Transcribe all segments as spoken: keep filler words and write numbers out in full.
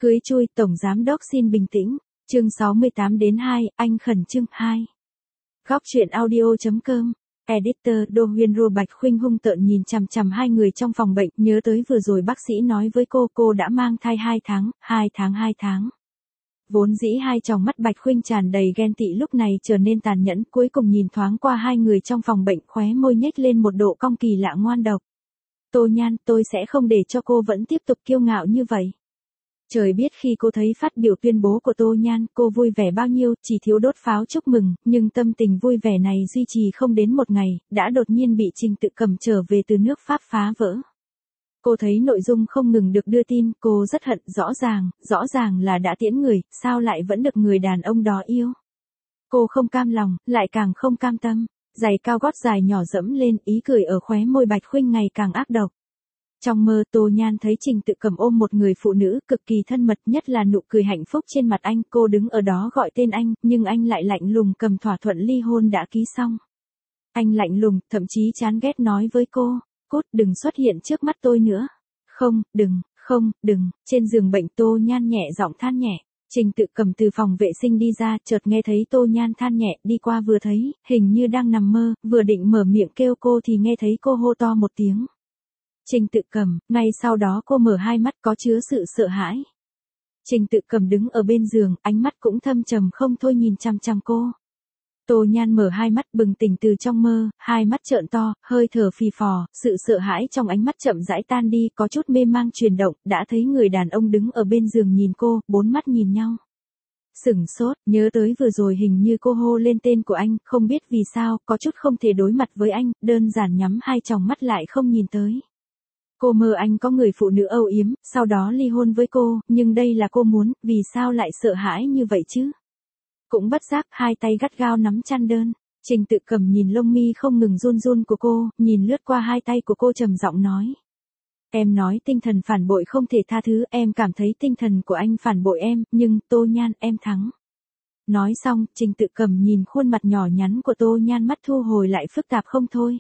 Cưới chui, Tổng Giám đốc xin bình tĩnh. Chương sáu mươi tám đến hai, anh khẩn trương hai. Góc truyện audio.com. Editor Đô Huyên Rô Bạch Khuynh hung tợn nhìn chằm chằm hai người trong phòng bệnh, nhớ tới vừa rồi bác sĩ nói với cô, cô đã mang thai hai tháng, hai tháng hai tháng. Vốn dĩ hai tròng mắt Bạch Khuynh tràn đầy ghen tị lúc này trở nên tàn nhẫn, cuối cùng nhìn thoáng qua hai người trong phòng bệnh, khóe môi nhếch lên một độ cong kỳ lạ ngoan độc. Tô Nhan, tôi sẽ không để cho cô vẫn tiếp tục kiêu ngạo như vậy. Trời biết khi cô thấy phát biểu tuyên bố của Tô Nhan, cô vui vẻ bao nhiêu, chỉ thiếu đốt pháo chúc mừng, nhưng tâm tình vui vẻ này duy trì không đến một ngày, đã đột nhiên bị Trình Tự Cầm trở về từ nước Pháp phá vỡ. Cô thấy nội dung không ngừng được đưa tin, cô rất hận, rõ ràng, rõ ràng là đã tiễn người, sao lại vẫn được người đàn ông đó yêu. Cô không cam lòng, lại càng không cam tâm, giày cao gót dài nhỏ dẫm lên, ý cười ở khóe môi Bạch Khuynh ngày càng ác độc. Trong mơ Tô Nhan thấy Trình Tự Cầm ôm một người phụ nữ cực kỳ thân mật, nhất là nụ cười hạnh phúc trên mặt anh, cô đứng ở đó gọi tên anh, nhưng anh lại lạnh lùng cầm thỏa thuận ly hôn đã ký xong. Anh lạnh lùng, thậm chí chán ghét nói với cô, cút, đừng xuất hiện trước mắt tôi nữa. Không, đừng, không, đừng, trên giường bệnh Tô Nhan nhẹ giọng than nhẹ. Trình Tự Cầm từ phòng vệ sinh đi ra, chợt nghe thấy Tô Nhan than nhẹ, đi qua vừa thấy, hình như đang nằm mơ, vừa định mở miệng kêu cô thì nghe thấy cô hô to một tiếng. Trình Tự Cầm, ngay sau đó cô mở hai mắt có chứa sự sợ hãi. Trình Tự Cầm đứng ở bên giường, ánh mắt cũng thâm trầm không thôi nhìn chằm chằm cô. Tô Nhan mở hai mắt bừng tỉnh từ trong mơ, hai mắt trợn to, hơi thở phì phò, sự sợ hãi trong ánh mắt chậm rãi tan đi, có chút mê mang chuyển động, đã thấy người đàn ông đứng ở bên giường nhìn cô, bốn mắt nhìn nhau. Sửng sốt, nhớ tới vừa rồi hình như cô hô lên tên của anh, không biết vì sao, có chút không thể đối mặt với anh, đơn giản nhắm hai tròng mắt lại không nhìn tới. Cô mơ anh có người phụ nữ âu yếm, sau đó ly hôn với cô, nhưng đây là cô muốn, vì sao lại sợ hãi như vậy chứ? Cũng bất giác, hai tay gắt gao nắm chăn đơn. Trình Tự Cầm nhìn lông mi không ngừng run run của cô, nhìn lướt qua hai tay của cô trầm giọng nói. Em nói tinh thần phản bội không thể tha thứ, em cảm thấy tinh thần của anh phản bội em, nhưng, Tô Nhan, em thắng. Nói xong, Trình Tự Cầm nhìn khuôn mặt nhỏ nhắn của Tô Nhan, mắt thu hồi lại phức tạp không thôi.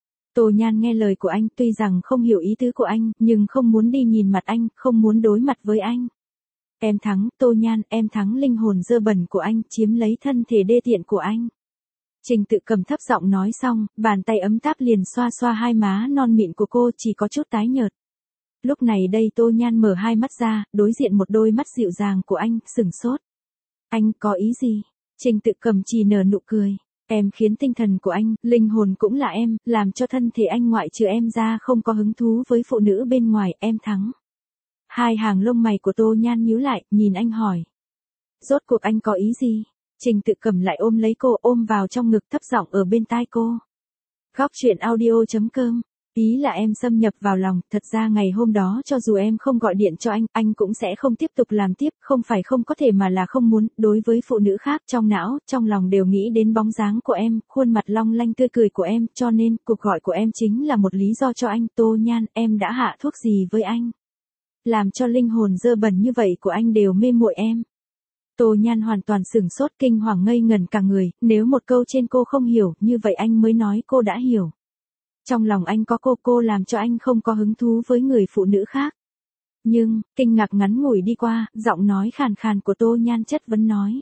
Tô Nhan nghe lời của anh, tuy rằng không hiểu ý tứ của anh, nhưng không muốn đi nhìn mặt anh, không muốn đối mặt với anh. Em thắng, Tô Nhan, em thắng linh hồn dơ bẩn của anh, chiếm lấy thân thể đê tiện của anh. Trình Tự Cầm thấp giọng nói xong, bàn tay ấm táp liền xoa xoa hai má non mịn của cô, chỉ có chút tái nhợt. Lúc này đây Tô Nhan mở hai mắt ra, đối diện một đôi mắt dịu dàng của anh, sửng sốt. Anh có ý gì? Trình Tự Cầm chỉ nở nụ cười. Em khiến tinh thần của anh, linh hồn cũng là em, làm cho thân thể anh ngoại trừ em ra không có hứng thú với phụ nữ bên ngoài, em thắng. Hai hàng lông mày của Tô Nhan nhíu lại, nhìn anh hỏi. Rốt cuộc anh có ý gì? Trình Tự Cầm lại ôm lấy cô, ôm vào trong ngực, thấp giọng ở bên tai cô. Góc truyện audio.com. Ý là em xâm nhập vào lòng, thật ra ngày hôm đó cho dù em không gọi điện cho anh, anh cũng sẽ không tiếp tục làm tiếp, không phải không có thể mà là không muốn, đối với phụ nữ khác trong não, trong lòng đều nghĩ đến bóng dáng của em, khuôn mặt long lanh tươi cười của em, cho nên, cuộc gọi của em chính là một lý do cho anh, Tô Nhan, em đã hạ thuốc gì với anh? Làm cho linh hồn dơ bẩn như vậy của anh đều mê muội em. Tô Nhan hoàn toàn sửng sốt kinh hoàng ngây ngẩn cả người, nếu một câu trên cô không hiểu, như vậy anh mới nói cô đã hiểu. Trong lòng anh có cô, cô làm cho anh không có hứng thú với người phụ nữ khác. Nhưng, kinh ngạc ngắn ngủi đi qua, giọng nói khàn khàn của Tô Nhan chất vấn nói.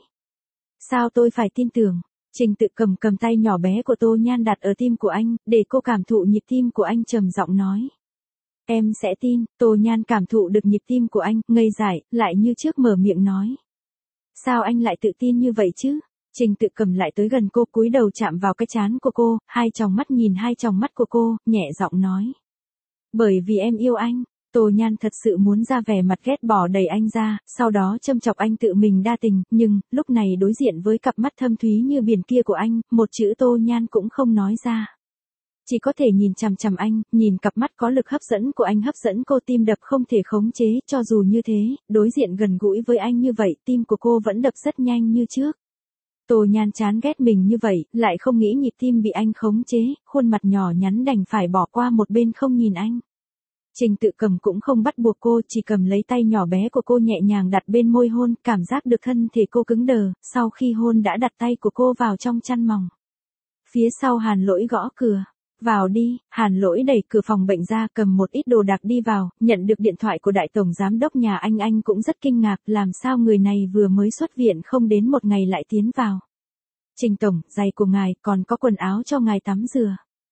Sao tôi phải tin tưởng? Trình Tự Cầm cầm tay nhỏ bé của Tô Nhan đặt ở tim của anh, để cô cảm thụ nhịp tim của anh trầm giọng nói. Em sẽ tin, Tô Nhan cảm thụ được nhịp tim của anh, ngây dại, lại như trước mở miệng nói. Sao anh lại tự tin như vậy chứ? Trình Tự Cầm lại tới gần cô, cúi đầu chạm vào cái trán của cô, hai tròng mắt nhìn hai tròng mắt của cô, nhẹ giọng nói. Bởi vì em yêu anh. Tô Nhan thật sự muốn ra vẻ mặt ghét bỏ đẩy anh ra, sau đó châm chọc anh tự mình đa tình, nhưng, lúc này đối diện với cặp mắt thâm thúy như biển kia của anh, một chữ Tô Nhan cũng không nói ra. Chỉ có thể nhìn chằm chằm anh, nhìn cặp mắt có lực hấp dẫn của anh hấp dẫn cô, tim đập không thể khống chế, cho dù như thế, đối diện gần gũi với anh như vậy, tim của cô vẫn đập rất nhanh như trước. Tô Nhan chán ghét mình như vậy, lại không nghĩ nhịp tim bị anh khống chế, khuôn mặt nhỏ nhắn đành phải bỏ qua một bên không nhìn anh. Trình Tự Cầm cũng không bắt buộc cô, chỉ cầm lấy tay nhỏ bé của cô nhẹ nhàng đặt bên môi hôn, cảm giác được thân thể cô cứng đờ, sau khi hôn đã đặt tay của cô vào trong chăn mỏng. Phía sau Hàn Lỗi gõ cửa. Vào đi, Hàn Lỗi đẩy cửa phòng bệnh ra cầm một ít đồ đạc đi vào, nhận được điện thoại của đại tổng giám đốc nhà anh anh cũng rất kinh ngạc làm sao người này vừa mới xuất viện không đến một ngày lại tiến vào. Trình tổng, giày của ngài, còn có quần áo cho ngài tắm rửa.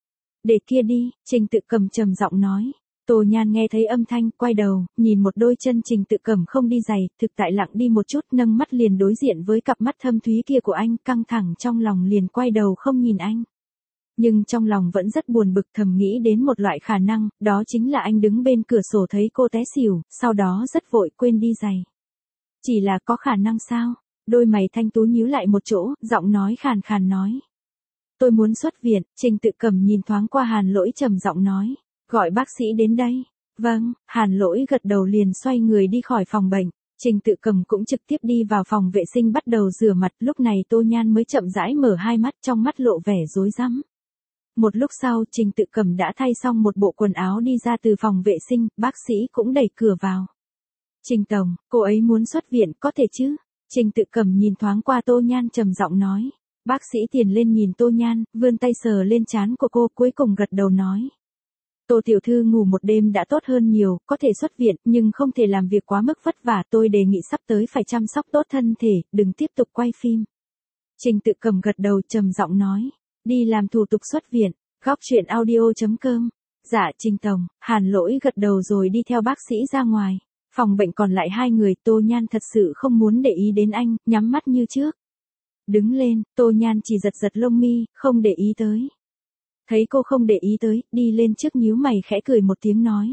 Để kia đi, Trình Tự Cầm trầm giọng nói. Tô Nhan nghe thấy âm thanh, quay đầu, nhìn một đôi chân Trình Tự Cầm không đi giày, thực tại lặng đi một chút, nâng mắt liền đối diện với cặp mắt thâm thúy kia của anh, căng thẳng trong lòng liền quay đầu không nhìn anh. Nhưng trong lòng vẫn rất buồn bực thầm nghĩ đến một loại khả năng, đó chính là anh đứng bên cửa sổ thấy cô té xỉu, sau đó rất vội quên đi giày. Chỉ là có khả năng sao? Đôi mày thanh tú nhíu lại một chỗ, giọng nói khàn khàn nói. Tôi muốn xuất viện, Trình Tự Cầm nhìn thoáng qua Hàn Lỗi trầm giọng nói. Gọi bác sĩ đến đây. Vâng, Hàn Lỗi gật đầu liền xoay người đi khỏi phòng bệnh. Trình Tự Cầm cũng trực tiếp đi vào phòng vệ sinh bắt đầu rửa mặt, lúc này Tô Nhan mới chậm rãi mở hai mắt trong mắt lộ vẻ rối rắm. Một lúc sau Trình Tự Cầm đã thay xong một bộ quần áo đi ra từ phòng vệ sinh, bác sĩ cũng đẩy cửa vào. Trình tổng, cô ấy muốn xuất viện có thể chứ? Trình Tự Cầm nhìn thoáng qua Tô Nhan trầm giọng nói. Bác sĩ tiền lên nhìn Tô Nhan, vươn tay sờ lên trán của cô cuối cùng gật đầu nói. Tô tiểu thư ngủ một đêm đã tốt hơn nhiều, có thể xuất viện nhưng không thể làm việc quá mức vất vả, tôi đề nghị sắp tới phải chăm sóc tốt thân thể, đừng tiếp tục quay phim. Trình Tự Cầm gật đầu trầm giọng nói. Đi làm thủ tục xuất viện, góc truyện audio chấm com. Dạ Trình tổng, Hàn Lỗi gật đầu rồi đi theo bác sĩ ra ngoài. Phòng bệnh còn lại hai người, Tô Nhan thật sự không muốn để ý đến anh, nhắm mắt như trước. Đứng lên, Tô Nhan chỉ giật giật lông mi, không để ý tới. Thấy cô không để ý tới, đi lên trước nhíu mày khẽ cười một tiếng nói.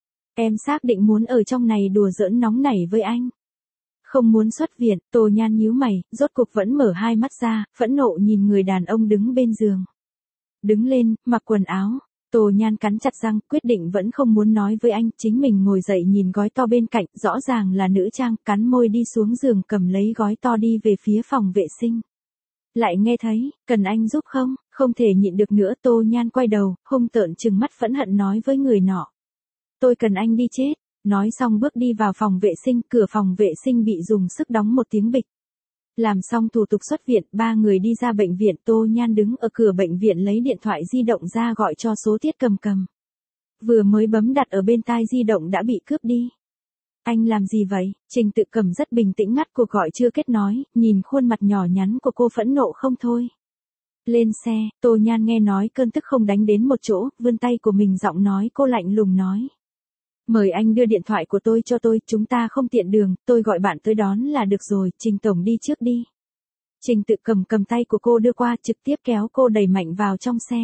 Em xác định muốn ở trong này đùa giỡn nóng nảy với anh. Không muốn xuất viện, Tô Nhan nhíu mày, rốt cuộc vẫn mở hai mắt ra, phẫn nộ nhìn người đàn ông đứng bên giường. Đứng lên, mặc quần áo. Tô Nhan cắn chặt răng, quyết định vẫn không muốn nói với anh, chính mình ngồi dậy nhìn gói to bên cạnh, rõ ràng là nữ trang, cắn môi đi xuống giường cầm lấy gói to đi về phía phòng vệ sinh. Lại nghe thấy, cần anh giúp không, không thể nhịn được nữa, Tô Nhan quay đầu, hung tợn trừng mắt phẫn hận nói với người nọ. Tôi cần anh đi chết, nói xong bước đi vào phòng vệ sinh, cửa phòng vệ sinh bị dùng sức đóng một tiếng bịch. Làm xong thủ tục xuất viện, ba người đi ra bệnh viện, Tô Nhan đứng ở cửa bệnh viện lấy điện thoại di động ra gọi cho số Tiết Cầm Cầm. Vừa mới bấm đặt ở bên tai di động đã bị cướp đi. Anh làm gì vậy? Trình Tự Cầm rất bình tĩnh ngắt cuộc gọi chưa kết nói, nhìn khuôn mặt nhỏ nhắn của cô phẫn nộ không thôi. Lên xe, Tô Nhan nghe nói cơn tức không đánh đến một chỗ, vươn tay của mình giọng nói cô lạnh lùng nói. Mời anh đưa điện thoại của tôi cho tôi, chúng ta không tiện đường, tôi gọi bạn tới đón là được rồi, Trình tổng đi trước đi. Trình Tự Cầm cầm tay của cô đưa qua, trực tiếp kéo cô đẩy mạnh vào trong xe.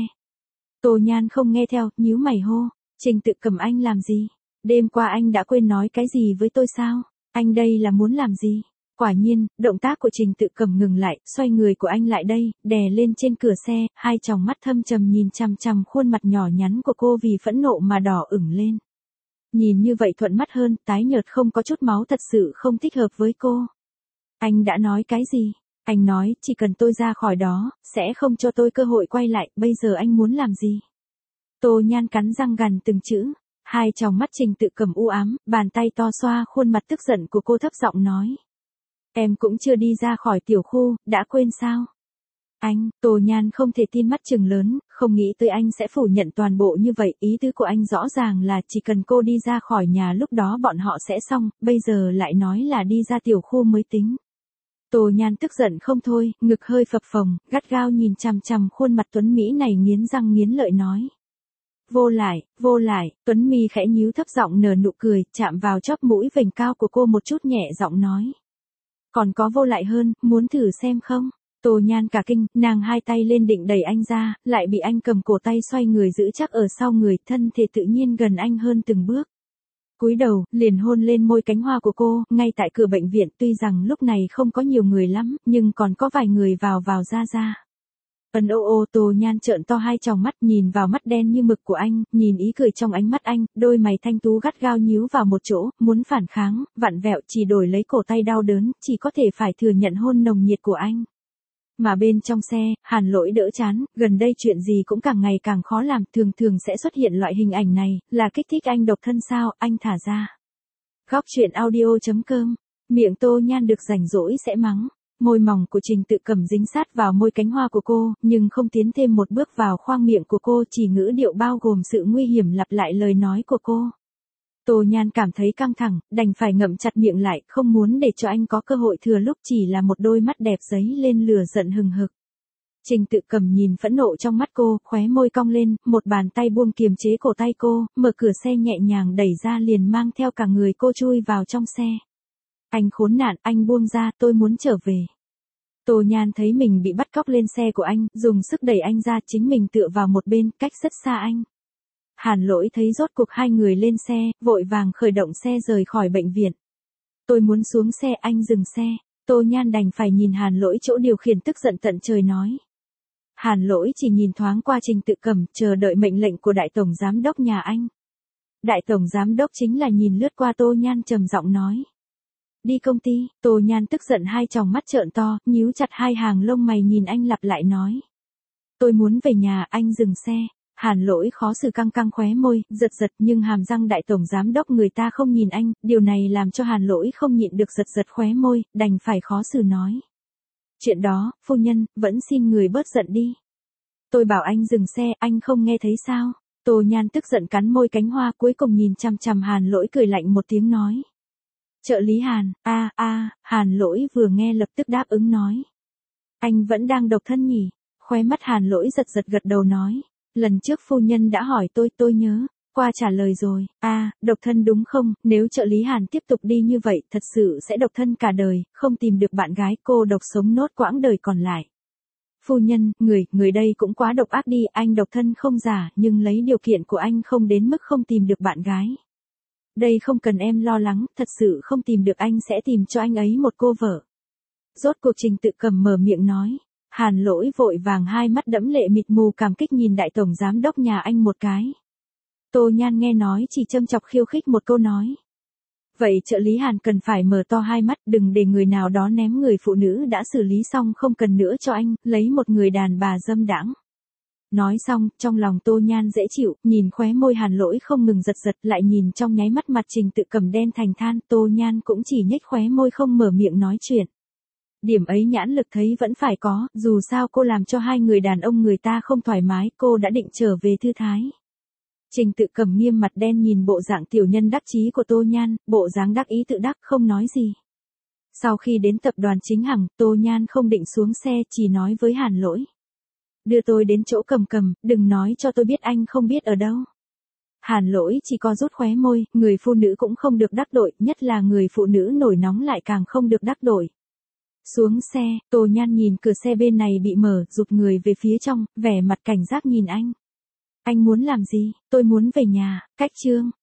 Tô Nhan không nghe theo, nhíu mày hô, Trình Tự Cầm anh làm gì? Đêm qua anh đã quên nói cái gì với tôi sao? Anh đây là muốn làm gì? Quả nhiên, động tác của Trình Tự Cầm ngừng lại, xoay người của anh lại đây, đè lên trên cửa xe, hai tròng mắt thâm trầm nhìn chằm chằm khuôn mặt nhỏ nhắn của cô vì phẫn nộ mà đỏ ửng lên. Nhìn như vậy thuận mắt hơn, tái nhợt không có chút máu thật sự không thích hợp với cô. Anh đã nói cái gì? Anh nói, chỉ cần tôi ra khỏi đó, sẽ không cho tôi cơ hội quay lại, bây giờ anh muốn làm gì? Tô Nhan cắn răng gằn từng chữ, hai tròng mắt Trình Tự Cầm u ám, bàn tay to xoa khuôn mặt tức giận của cô thấp giọng nói. Em cũng chưa đi ra khỏi tiểu khu, đã quên sao? Anh, Tô Nhan không thể tin mắt trừng lớn, không nghĩ tới anh sẽ phủ nhận toàn bộ như vậy, ý tứ của anh rõ ràng là chỉ cần cô đi ra khỏi nhà lúc đó bọn họ sẽ xong, bây giờ lại nói là đi ra tiểu khu mới tính. Tô Nhan tức giận không thôi, ngực hơi phập phồng, gắt gao nhìn chằm chằm khuôn mặt Tuấn Mỹ này nghiến răng nghiến lợi nói. Vô lại, vô lại, Tuấn Mi khẽ nhíu thấp giọng nở nụ cười, chạm vào chóp mũi vành cao của cô một chút nhẹ giọng nói. Còn có vô lại hơn, muốn thử xem không? Tô Nhan cả kinh, nàng hai tay lên định đẩy anh ra, lại bị anh cầm cổ tay xoay người giữ chắc ở sau người, thân thể tự nhiên gần anh hơn từng bước. Cúi đầu, liền hôn lên môi cánh hoa của cô, ngay tại cửa bệnh viện, tuy rằng lúc này không có nhiều người lắm, nhưng còn có vài người vào vào ra ra. Ân ô ô, Tô Nhan trợn to hai tròng mắt nhìn vào mắt đen như mực của anh, nhìn ý cười trong ánh mắt anh, đôi mày thanh tú gắt gao nhíu vào một chỗ, muốn phản kháng, vặn vẹo chỉ đổi lấy cổ tay đau đớn, chỉ có thể phải thừa nhận hôn nồng nhiệt của anh. Mà bên trong xe, Hàn Lỗi đỡ chán, gần đây chuyện gì cũng càng ngày càng khó làm, thường thường sẽ xuất hiện loại hình ảnh này, là kích thích anh độc thân sao, anh thả ra. Góc truyện audio chấm com, miệng Tô Nhan được rảnh rỗi sẽ mắng. Môi mỏng của Trình Tự Cẩm dính sát vào môi cánh hoa của cô, nhưng không tiến thêm một bước vào khoang miệng của cô, chỉ ngữ điệu bao gồm sự nguy hiểm lặp lại lời nói của cô. Tô Nhan cảm thấy căng thẳng, đành phải ngậm chặt miệng lại, không muốn để cho anh có cơ hội thừa lúc, chỉ là một đôi mắt đẹp giấy lên lửa giận hừng hực. Trình Tự Cẩm nhìn phẫn nộ trong mắt cô, khóe môi cong lên, một bàn tay buông kiềm chế cổ tay cô, mở cửa xe nhẹ nhàng đẩy ra liền mang theo cả người cô chui vào trong xe. Anh khốn nạn, anh buông ra, tôi muốn trở về. Tô Nhan thấy mình bị bắt cóc lên xe của anh, dùng sức đẩy anh ra, chính mình tựa vào một bên, cách rất xa anh. Hàn Lỗi thấy rốt cuộc hai người lên xe, vội vàng khởi động xe rời khỏi bệnh viện. Tôi muốn xuống xe, anh dừng xe. Tô Nhan đành phải nhìn Hàn Lỗi chỗ điều khiển tức giận tận trời nói. Hàn Lỗi chỉ nhìn thoáng qua Trình Tự Cẩm, chờ đợi mệnh lệnh của đại tổng giám đốc nhà anh. Đại tổng giám đốc chính là nhìn lướt qua Tô Nhan trầm giọng nói. Đi công ty. Tô Nhan tức giận hai tròng mắt trợn to, nhíu chặt hai hàng lông mày nhìn anh lặp lại nói. Tôi muốn về nhà, anh dừng xe. Hàn Lỗi khó xử căng căng khóe môi, giật giật, nhưng hàm răng đại tổng giám đốc người ta không nhìn anh, điều này làm cho Hàn Lỗi không nhịn được giật giật khóe môi, đành phải khó xử nói. Chuyện đó, phu nhân, vẫn xin người bớt giận đi. Tôi bảo anh dừng xe, anh không nghe thấy sao? Tô Nhan tức giận cắn môi cánh hoa, cuối cùng nhìn chằm chằm Hàn Lỗi cười lạnh một tiếng nói. Trợ lý Hàn, a a, Hàn Lỗi vừa nghe lập tức đáp ứng nói. Anh vẫn đang độc thân nhỉ? Khóe mắt Hàn Lỗi giật giật gật đầu nói. Lần trước phu nhân đã hỏi tôi, tôi nhớ, qua trả lời rồi. A, à, độc thân đúng không? Nếu trợ lý Hàn tiếp tục đi như vậy, thật sự sẽ độc thân cả đời, không tìm được bạn gái, cô độc sống nốt quãng đời còn lại. Phu nhân, người, người đây cũng quá độc ác đi, anh độc thân không giả, nhưng lấy điều kiện của anh không đến mức không tìm được bạn gái. Đây không cần em lo lắng, thật sự không tìm được anh sẽ tìm cho anh ấy một cô vợ. Rốt cuộc Trình Tự Cẩm mở miệng nói. Hàn Lỗi vội vàng hai mắt đẫm lệ mịt mù cảm kích nhìn đại tổng giám đốc nhà anh một cái. Tô Nhan nghe nói chỉ châm chọc khiêu khích một câu nói. Vậy trợ lý Hàn cần phải mở to hai mắt, đừng để người nào đó ném người phụ nữ đã xử lý xong không cần nữa cho anh, lấy một người đàn bà dâm đãng. Nói xong, trong lòng Tô Nhan dễ chịu, nhìn khóe môi Hàn Lỗi không ngừng giật giật, lại nhìn trong nháy mắt mặt Trình Tự Cẩm đen thành than, Tô Nhan cũng chỉ nhếch khóe môi không mở miệng nói chuyện. Điểm ấy nhãn lực thấy vẫn phải có, dù sao cô làm cho hai người đàn ông người ta không thoải mái, cô đã định trở về thư thái. Trình Tự Cẩm nghiêm mặt đen nhìn bộ dạng tiểu nhân đắc chí của Tô Nhan, bộ dáng đắc ý tự đắc không nói gì. Sau khi đến tập đoàn Chính Hằng, Tô Nhan không định xuống xe, chỉ nói với Hàn Lỗi. Đưa tôi đến chỗ Cầm Cầm, đừng nói cho tôi biết anh không biết ở đâu. Hàn Lỗi chỉ có rút khóe môi, người phụ nữ cũng không được đắc tội, nhất là người phụ nữ nổi nóng lại càng không được đắc tội. Xuống xe, Tô Nhan nhìn cửa xe bên này bị mở, rụt người về phía trong, vẻ mặt cảnh giác nhìn anh. Anh muốn làm gì? Tôi muốn về nhà. Cách chương